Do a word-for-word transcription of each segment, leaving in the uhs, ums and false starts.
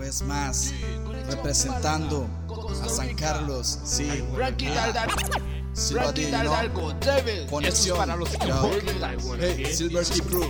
vez más, representando a San Carlos, sí, Silva D, ¿no? Conexión, para los yo. Hey, Silver Key Crew.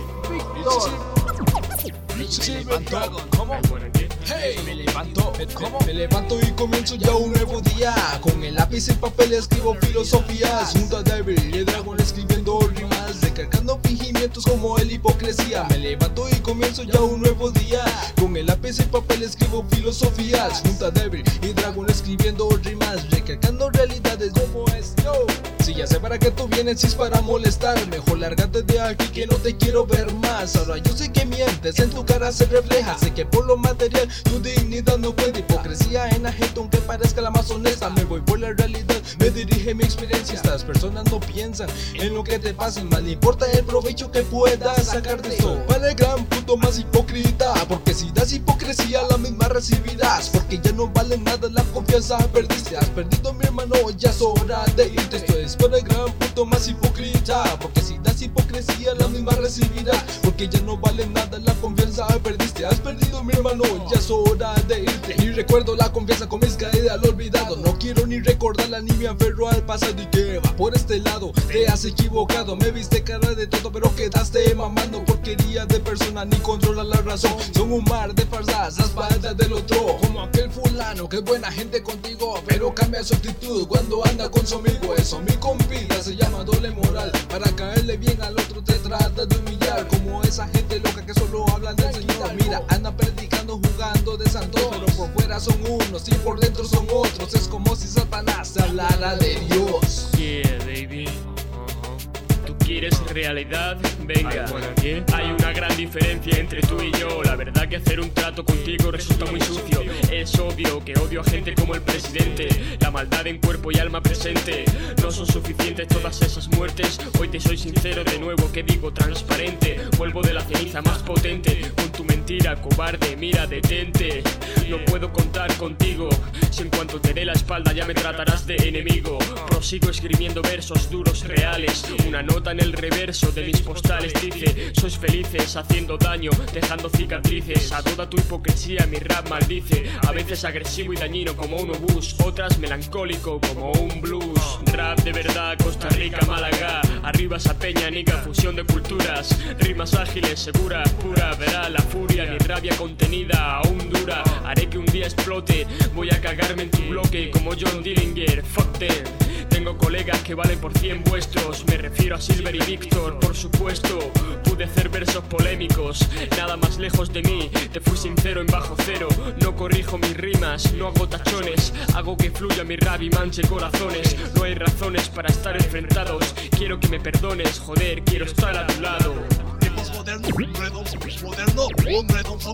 Me levanto, ¿cómo? Hey, me levanto, ¿cómo? Me levanto y comienzo ya un nuevo día. Con el lápiz y el papel escribo filosofías. Junto a Devil y el dragón escribiendo rimas, descargando fingimientos como el hipocresía. Me levanto y comienzo ya un nuevo día. Con el lápiz y el papel escribo filosofías. Junto a Devil y el dragón escribiendo rimas, recargando realidades como es yo. Si ya sé para qué tú vienes, si es para molestar, mejor lárgate de aquí que no te quiero ver más. Ahora yo sé que mientes, en tu cara se refleja. Sé que por lo material tu dignidad no cuenta. Hipocresía en la gente aunque parezca la más honesta. Me voy por la realidad, me dirige mi experiencia. Estas personas no piensan en lo que te pasa, más le importa el provecho que puedas sacar de esto. Para el gran puto más hipócrita, porque si das hipocresía la misma recibirás. Porque ya no vale nada la confianza, perdiste. Has perdido mi hermano, ya es hora de irte. Esto es para el gran puto más hipócrita, porque si das hipocresía la misma recibirás. Porque ya no vale nada la confianza, perdiste. Has perdido mi hermano, ya es hora de irte. Ni recuerdo la confianza con mis caídas al olvidado. No quiero ni recordarla ni me aferro al pasado. Y que va por este lado, te has equivocado. Me viste cara de tonto pero quedaste mamando. Porquería de persona, ni controla la razón. Son un mar de farsas, las espalda del otro. Como aquel fulano que es buena gente contigo, pero cambia su actitud cuando anda con su amigo. Eso mi compita se llama doble moral. Para caerle bien al otro te trata de humillar. Como esa gente loca que solo hablan del Señor. Mira, andan predicando jugando de santos, pero por fuera son unos y por dentro son otros. Es como si Satanás se hablara de Dios. Yeah, baby. ¿Tú quieres realidad? Venga. Hay una gran diferencia entre tú y yo. La verdad que hacer un trato contigo resulta muy sucio. Es obvio que odio a gente como el presidente. La maldad en cuerpo y alma presente. No son suficientes todas esas muertes. Hoy te soy sincero de nuevo, que digo transparente. Vuelvo de la ceniza más potente. Con tu mentira, cobarde, mira, detente. No puedo contar contigo. Si en cuanto te dé la espalda ya me tratarás de enemigo. Prosigo escribiendo versos duros reales. Una nota en el reverso de mis postales dice: sois felices haciendo daño, dejando cicatrices. A toda tu hipocresía mi rap maldice. A veces agresivo y dañino como un obús, otras melancólico como un blues. Rap de verdad, Costa Rica, Málaga. Arriba esa peña, nica, fusión de culturas. Rimas ágiles, seguras, pura. Verá la furia, mi rabia contenida aún dura. Haré que un día explote, voy a cagarme en tu bloque como John Dillinger. Fuck them. Tengo colegas que valen por cien vuestros. Me refiero a Silver y Víctor, por supuesto. Pude hacer versos polémicos, nada más lejos de mí. Te fui sincero en bajo cero. No corrijo mis rimas, no hago tachones. Hago que fluya mi rap y manche corazones. No hay razones para estar enfrentados. Quiero que me perdones, joder, quiero estar a tu lado. Tiempos modernos, moderno, redondo,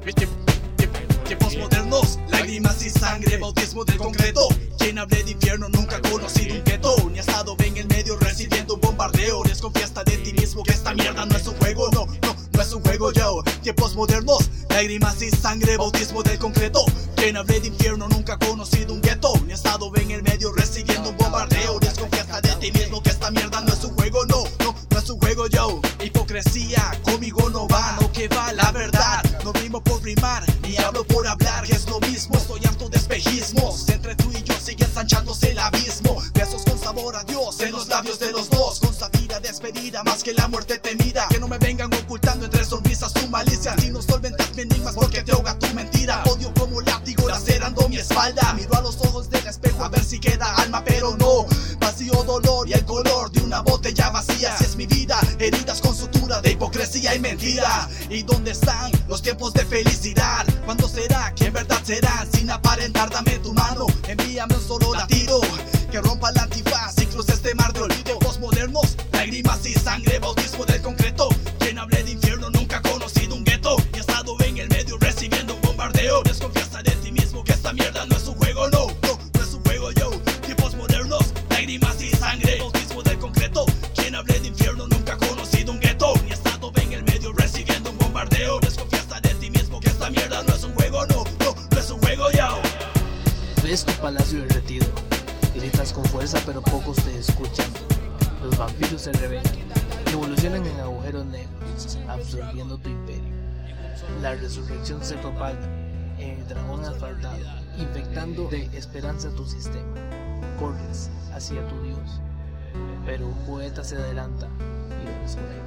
tiempos modernos, lágrimas y sangre, bautismo del concreto. Quien hable de infierno nunca ha conocido un gueto, ni ha estado en el medio recibiendo un bombardeo. Desconfía hasta de ti mismo que esta mierda no es un juego, no, no, no es un juego, yo. Tiempos modernos, lágrimas y sangre, bautismo del concreto. Quien hable de infierno nunca ha conocido un gueto, ni ha estado en el medio recibiendo un bombardeo. Desconfía hasta de ti mismo que esta mierda no es un juego, no, no, no es un juego, yo. Hipocresía, conmigo no va, no que va la verdad. No rimo por rimar, ni hablo por hablar, que es lo mismo. Estoy harto de espejismos, entre tú y yo sigue ensanchándose el abismo. Besos con sabor a Dios en los labios de los dos, con sabida despedida más que la muerte temida. Que no me vengan ocultando entre sonrisas tu malicia. Si no solventas mi enigmas porque te ahoga tu mentira. Odio como látigo lacerando mi espalda. Miro a los ojos del espejo a ver si queda alma, pero no. Vacío dolor y el color de una botella vacía. Si es mi vida, heridas con sutura de hipocresía y mentira. ¿Y dónde están los tiempos de felicidad? ¿Cuándo será que en verdad serán? Sin aparentar, dame tu mano, envíame un solo latido que rompa la antifaz y cruce este mar de olvido. Tiempos modernos, lágrimas y sangre, bautismo del concreto. Quien hable de infierno nunca ha conocido un gueto, y ha estado en el medio recibiendo un bombardeo. Desconfía hasta de ti mismo que esta mierda no es un juego, no, no, no es un juego, yo. Tiempos modernos, lágrimas y sangre, bautismo del concreto. Quien hable de infierno nunca ha conocido un gueto, ni ha estado en el medio recibiendo un bombardeo. Desconfía hasta de ti mismo que esta mierda no es un juego, no, no, no es un juego, yo. Ves tu palacio derretido, gritas con fuerza pero pocos te escuchan. Los vampiros se revelan, evolucionan en agujeros negros, absorbiendo tu imperio. La resurrección se propaga, el dragón asfaltado, infectando de esperanza tu sistema. Corres hacia tu Dios, pero un poeta se adelanta y lo desconecta.